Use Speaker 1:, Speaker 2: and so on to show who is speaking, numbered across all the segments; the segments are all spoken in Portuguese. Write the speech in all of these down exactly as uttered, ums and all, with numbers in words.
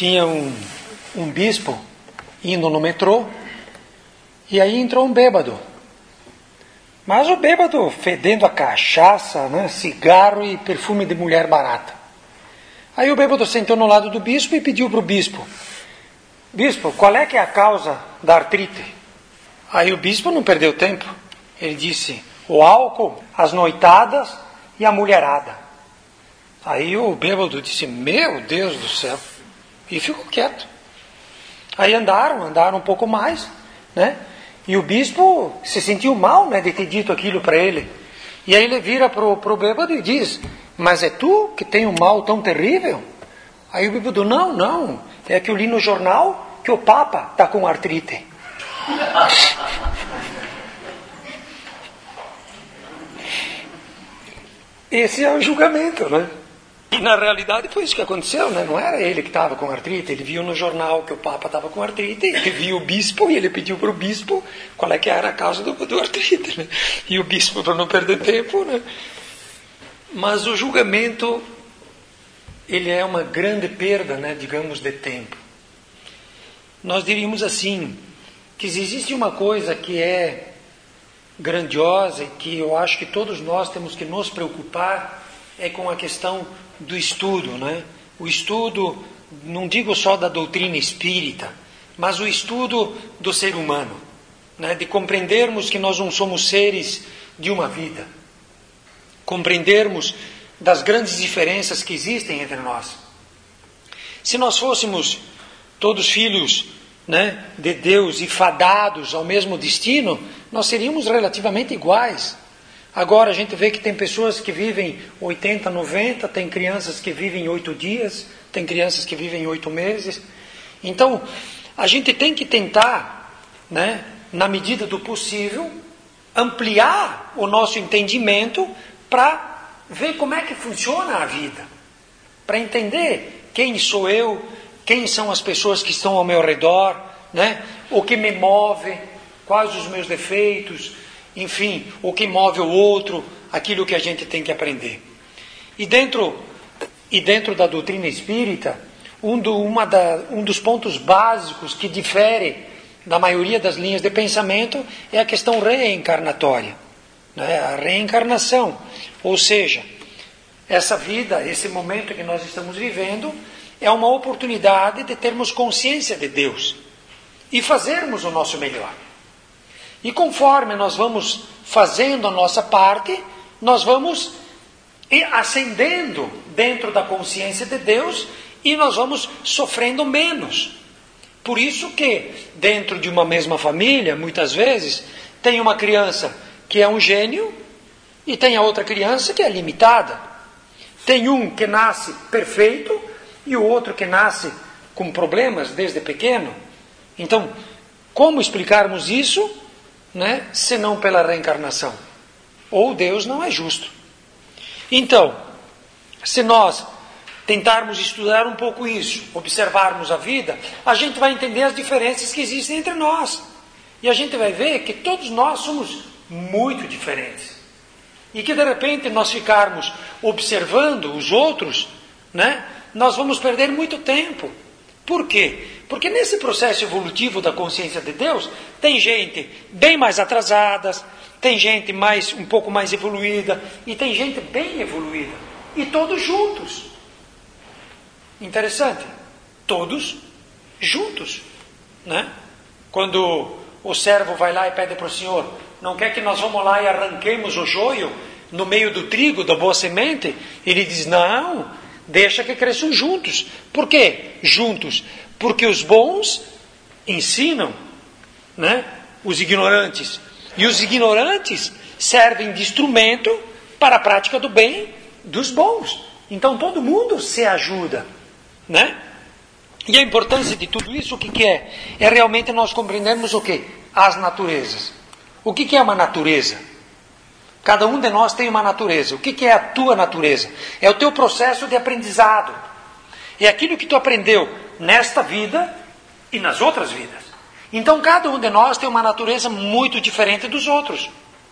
Speaker 1: tinha um, um bispo indo no metrô, e aí entrou um bêbado. Mas o bêbado fedendo a cachaça, né, cigarro e perfume de mulher barata. Aí o bêbado sentou no lado do bispo e pediu para o bispo: bispo, qual é que é a causa da artrite? Aí o bispo não perdeu tempo. Ele disse: o álcool, as noitadas e a mulherada. Aí o bêbado disse: meu Deus do céu. E ficou quieto. Aí andaram, andaram um pouco mais, né? E o bispo se sentiu mal, né, de ter dito aquilo para ele. E aí ele vira para o bêbado e diz: mas é tu que tem um mal tão terrível? Aí o bêbado: não, não. É que eu li no jornal que o Papa está com artrite. Esse é o julgamento, né? E na realidade foi isso que aconteceu, né? Não era ele que estava com artrite, ele viu no jornal que o Papa estava com artrite, ele viu o bispo e ele pediu para o bispo qual é que era a causa do, do artrite, né? E o bispo, para não perder tempo, né? Mas o julgamento, ele é uma grande perda, né, digamos, de tempo. Nós diríamos assim, que existe uma coisa que é grandiosa e que eu acho que todos nós temos que nos preocupar, é com a questão do estudo, né? O estudo, não digo só da doutrina espírita, mas o estudo do ser humano, né? De compreendermos que nós não somos seres de uma vida, compreendermos das grandes diferenças que existem entre nós. Se nós fôssemos todos filhos, né, de Deus e fadados ao mesmo destino, nós seríamos relativamente iguais. Agora a gente vê que tem pessoas que vivem oitenta, noventa, tem crianças que vivem oito dias, tem crianças que vivem oito meses. Então, a gente tem que tentar, né, na medida do possível, ampliar o nosso entendimento para ver como é que funciona a vida. Para entender quem sou eu, quem são as pessoas que estão ao meu redor, né, o que me move, quais os meus defeitos, enfim, o que move o outro, aquilo que a gente tem que aprender. E dentro, e dentro da doutrina espírita, um, do, uma da, um dos pontos básicos que difere da maioria das linhas de pensamento é a questão reencarnatória, né? A reencarnação. Ou seja, essa vida, esse momento que nós estamos vivendo, é uma oportunidade de termos consciência de Deus e fazermos o nosso melhor. E conforme nós vamos fazendo a nossa parte, nós vamos ascendendo dentro da consciência de Deus e nós vamos sofrendo menos. Por isso que dentro de uma mesma família, muitas vezes, tem uma criança que é um gênio e tem a outra criança que é limitada. Tem um que nasce perfeito e o outro que nasce com problemas desde pequeno. Então, como explicarmos isso? Né? Senão pela reencarnação. Ou Deus não é justo. Então, se nós tentarmos estudar um pouco isso, observarmos a vida, a gente vai entender as diferenças que existem entre nós. E a gente vai ver que todos nós somos muito diferentes. E que de repente nós ficarmos observando os outros, né? Nós vamos perder muito tempo. Por quê? Porque nesse processo evolutivo da consciência de Deus, tem gente bem mais atrasada, tem gente mais, um pouco mais evoluída, e tem gente bem evoluída. E todos juntos. Interessante. Todos juntos. Né? Quando o servo vai lá e pede para o Senhor: não quer que nós vamos lá e arranquemos o joio no meio do trigo, da boa semente? Ele diz: não, deixa que cresçam juntos. Por quê? Juntos. Porque os bons ensinam, né, os ignorantes. E os ignorantes servem de instrumento para a prática do bem dos bons. Então todo mundo se ajuda, né? E a importância de tudo isso, o que, que é? É realmente nós compreendermos o quê? As naturezas. O que, que é uma natureza? Cada um de nós tem uma natureza. O que, que é a tua natureza? É o teu processo de aprendizado. É aquilo que tu aprendeu nesta vida e nas outras vidas. Então cada um de nós tem uma natureza muito diferente dos outros.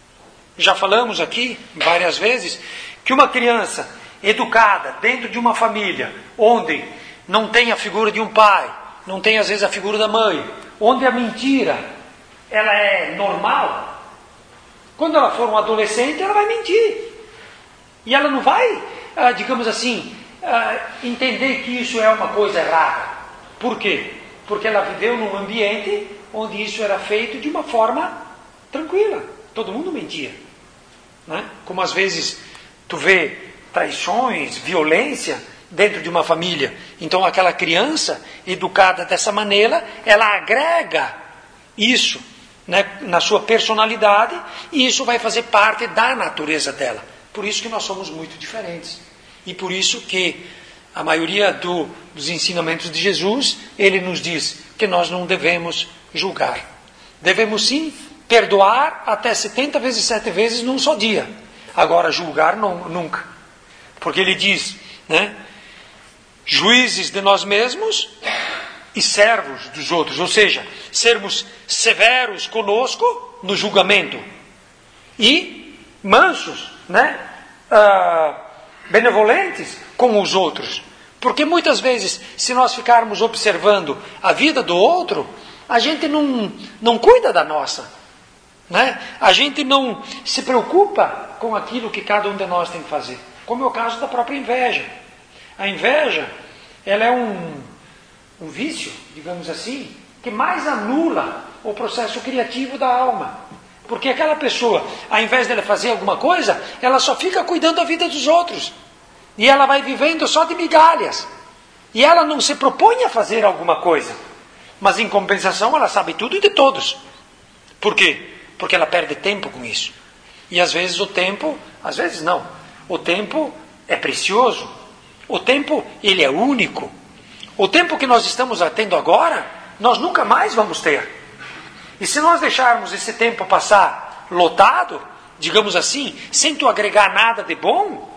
Speaker 1: Já falamos aqui várias vezes que uma criança educada dentro de uma família onde não tem a figura de um pai, não tem às vezes a figura da mãe, onde a mentira ela é normal, quando ela for um adolescente, ela vai mentir. E ela não vai, ah, digamos assim, ah, entender que isso é uma coisa errada. Por quê? Porque ela viveu num ambiente onde isso era feito de uma forma tranquila. Todo mundo mentia, né? Como às vezes tu vê traições, violência dentro de uma família. Então aquela criança educada dessa maneira, ela agrega isso, né, na sua personalidade, e isso vai fazer parte da natureza dela. Por isso que nós somos muito diferentes. E por isso que a maioria do, dos ensinamentos de Jesus, ele nos diz que nós não devemos julgar. Devemos sim perdoar até setenta vezes sete vezes num só dia. Agora julgar não, nunca. Porque ele diz, né, juízes de nós mesmos e servos dos outros. Ou seja, sermos severos conosco no julgamento e mansos, né, ah, benevolentes com os outros. Porque muitas vezes, se nós ficarmos observando a vida do outro, a gente não, não cuida da nossa, né? A gente não se preocupa com aquilo que cada um de nós tem que fazer. Como é o caso da própria inveja. A inveja, ela é um, um vício, digamos assim, que mais anula o processo criativo da alma. Porque aquela pessoa, ao invés dela fazer alguma coisa, ela só fica cuidando da vida dos outros. E ela vai vivendo só de migalhas. E ela não se propõe a fazer alguma coisa. Mas em compensação ela sabe tudo de todos. Por quê? Porque ela perde tempo com isso. E às vezes o tempo, às vezes não, o tempo é precioso. O tempo, ele é único. O tempo que nós estamos tendo agora, nós nunca mais vamos ter. E se nós deixarmos esse tempo passar lotado, digamos assim, sem tu agregar nada de bom,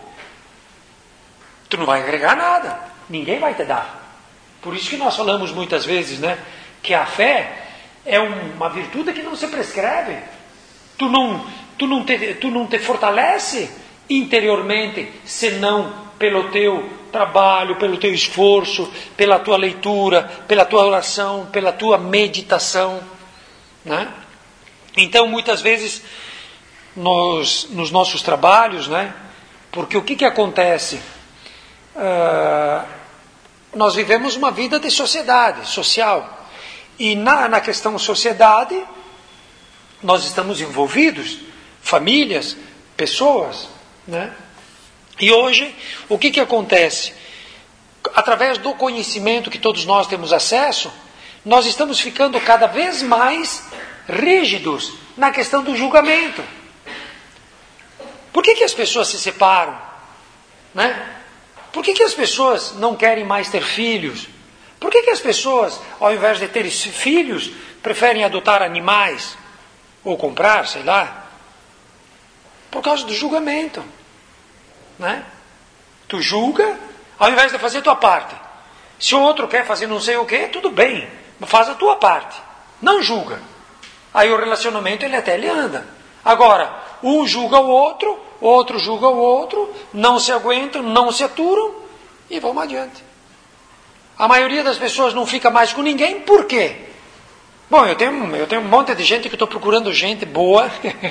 Speaker 1: tu não vai agregar nada. Ninguém vai te dar. Por isso que nós falamos muitas vezes, né, que a fé é uma virtude que não se prescreve. Tu não, tu não, te, tu não te fortalece interiormente, senão pelo teu trabalho, pelo teu esforço, pela tua leitura, pela tua oração, pela tua meditação, né? Então, muitas vezes, nos, nos nossos trabalhos, né, porque o que, que acontece? Uh, nós vivemos uma vida de sociedade, social. E na, na questão sociedade, nós estamos envolvidos, famílias, pessoas, né? E hoje, o que, que acontece? Através do conhecimento que todos nós temos acesso, nós estamos ficando cada vez mais rígidos na questão do julgamento. Por que, que as pessoas se separam? Né? Por que, que as pessoas não querem mais ter filhos? Por que, que as pessoas, ao invés de ter filhos, preferem adotar animais? Ou comprar, sei lá? Por causa do julgamento. Né? Tu julga, ao invés de fazer a tua parte. Se o outro quer fazer não sei o que, tudo bem, faz a tua parte. Não julga. Aí o relacionamento ele até ele anda. Agora, um julga o outro, o outro julga o outro, não se aguentam, não se aturam e vamos adiante. A maioria das pessoas não fica mais com ninguém, por quê? Bom, eu tenho, eu tenho um monte de gente que estou procurando gente boa.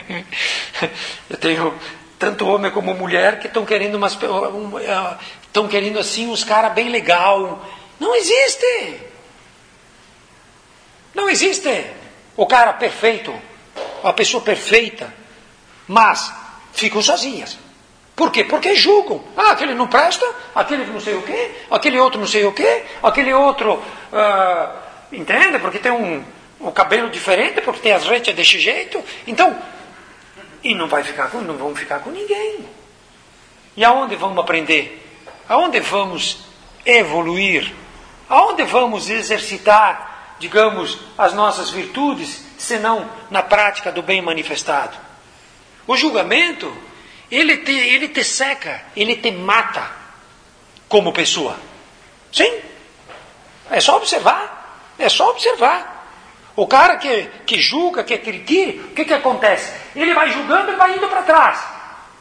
Speaker 1: Eu tenho tanto homem como mulher que estão querendo umas, estão querendo assim uns caras bem legal. Não existe. Não existe o cara perfeito, a pessoa perfeita, mas ficam sozinhas. Por quê? Porque julgam. Ah, aquele não presta, aquele não sei o quê, aquele outro não sei o quê, aquele outro, uh, entende? Porque tem um, um cabelo diferente, porque tem as retas desse jeito. Então, e não vai ficar com, não vão ficar com ninguém. E aonde vamos aprender? Aonde vamos evoluir? Aonde vamos exercitar, digamos, as nossas virtudes, senão na prática do bem manifestado? O julgamento, ele te, ele te seca, ele te mata como pessoa. Sim, é só observar, é só observar. O cara que, que julga, que critica, o que, que acontece? Ele vai julgando e vai indo para trás.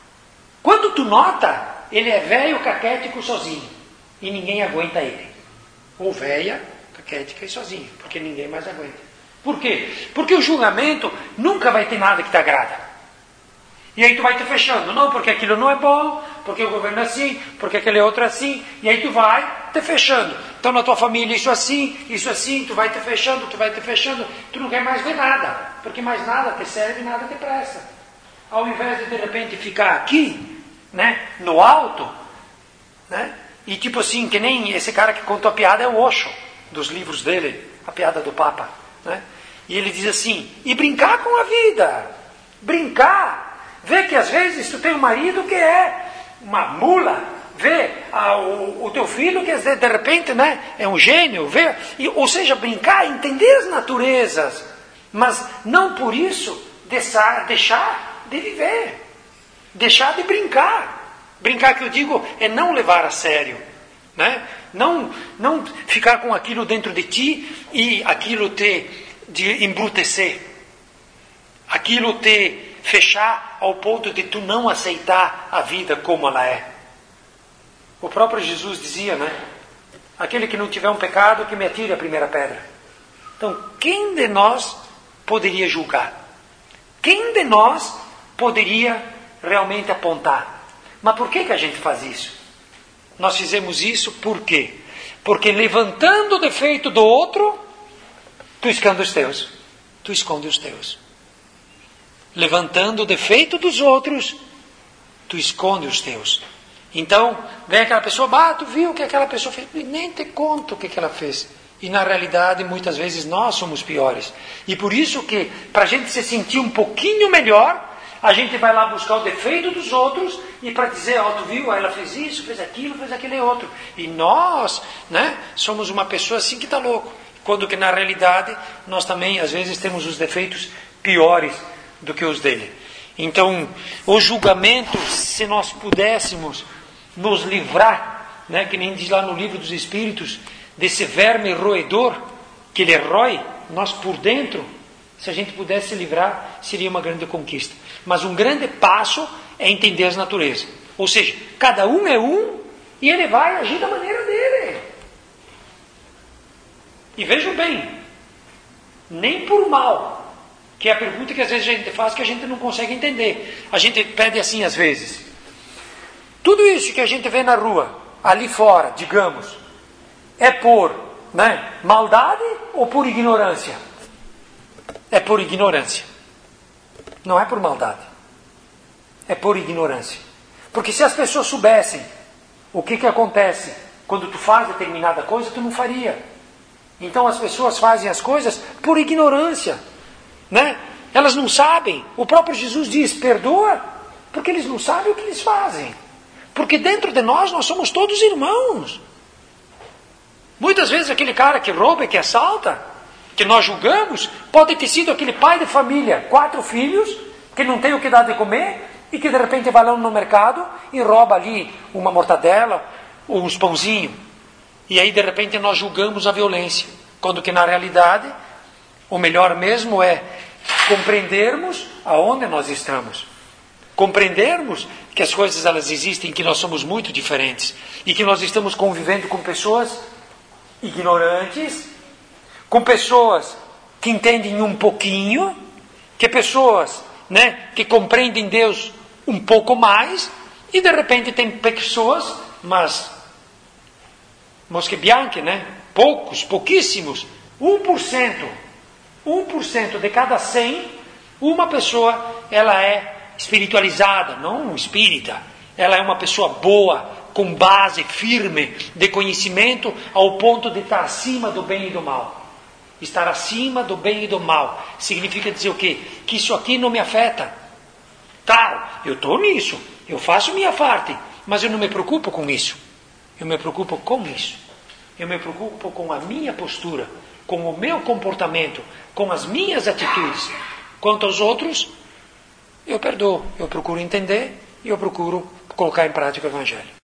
Speaker 1: Quando tu nota, ele é velho, caquético, sozinho. E ninguém aguenta ele. ou velha, caquética e sozinha, porque ninguém mais aguenta. Por quê? Porque o julgamento nunca vai ter nada que te agrada. E aí tu vai te fechando, não, porque aquilo não é bom, porque o governo é assim, porque aquele outro é assim, e aí tu vai te fechando. Então na tua família isso assim, isso assim, tu vai te fechando, tu vai te fechando, tu não quer mais ver nada, porque mais nada te serve, nada te presta. Ao invés de de repente ficar aqui, né, no alto, né, e tipo assim, que nem esse cara que contou a piada é o Osho, dos livros dele, a piada do Papa, né, e ele diz assim, e brincar com a vida, brincar. Vê que às vezes tu tem um marido que é uma mula, vê ah, o, o teu filho que de, de repente, né, é um gênio, vê, e, ou seja, brincar, entender as naturezas, mas não por isso deixar, deixar de viver, deixar de brincar. Brincar que eu digo é não levar a sério, né? não, não ficar com aquilo dentro de ti e aquilo te de embrutecer, aquilo te fechar ao ponto de tu não aceitar a vida como ela é. O próprio Jesus dizia, né? Aquele que não tiver um pecado, que me atire a primeira pedra. Então, quem de nós poderia julgar? Quem de nós poderia realmente apontar? Mas por que que a gente faz isso? Nós fizemos isso por quê? Porque levantando o defeito do outro, tu esconde os teus. Tu esconde os teus. Levantando o defeito dos outros, tu esconde os teus. Então, vem aquela pessoa, ah, tu viu o que aquela pessoa fez? E nem te conto o que, que ela fez. E na realidade, muitas vezes, nós somos piores. E por isso que, para a gente se sentir um pouquinho melhor, a gente vai lá buscar o defeito dos outros, e para dizer, ó, oh, tu viu, ela fez isso, fez aquilo, fez aquele outro. E nós, né, somos uma pessoa assim que está louco. Quando que na realidade, nós também, às vezes, temos os defeitos piores do que os dele. Então, o julgamento, se nós pudéssemos nos livrar, né, que nem diz lá no livro dos Espíritos, desse verme roedor, que ele rói, nós por dentro, se a gente pudesse se livrar, seria uma grande conquista. Mas um grande passo é entender as naturezas. Ou seja, cada um é um e ele vai agir da maneira dele. E vejam bem, nem por mal, que é a pergunta que às vezes a gente faz que a gente não consegue entender. A gente pede assim às vezes. Tudo isso que a gente vê na rua, ali fora, digamos, é por, né, maldade ou por ignorância? É por ignorância. Não é por maldade. É por ignorância. Porque se as pessoas soubessem o que, que acontece quando tu faz determinada coisa, tu não faria. Então as pessoas fazem as coisas por ignorância. Né? Elas não sabem. O próprio Jesus diz, perdoa, porque eles não sabem o que eles fazem. Porque dentro de nós, nós somos todos irmãos. Muitas vezes aquele cara que rouba e que assalta, que nós julgamos, pode ter sido aquele pai de família, quatro filhos, que não tem o que dar de comer, e que de repente vai lá no mercado e rouba ali uma mortadela, ou uns pãozinhos. E aí de repente nós julgamos a violência. Quando que na realidade... O melhor mesmo é compreendermos aonde nós estamos. Compreendermos que as coisas elas existem, que nós somos muito diferentes. E que nós estamos convivendo com pessoas ignorantes, com pessoas que entendem um pouquinho, que pessoas, né, que compreendem Deus um pouco mais, e de repente tem pessoas, mas mosche bianche, né? Poucos, pouquíssimos, um por cento. um por cento de cada cem, uma pessoa, ela é espiritualizada, não espírita. Ela é uma pessoa boa, com base firme de conhecimento, ao ponto de estar acima do bem e do mal. Estar acima do bem e do mal significa dizer o quê? Que isso aqui não me afeta. Claro, eu estou nisso, eu faço minha parte, mas eu não me preocupo com isso. Eu me preocupo com isso. Eu me preocupo com a minha postura, com o meu comportamento, com as minhas atitudes. Quanto aos outros, eu perdoo, eu procuro entender e eu procuro colocar em prática o Evangelho.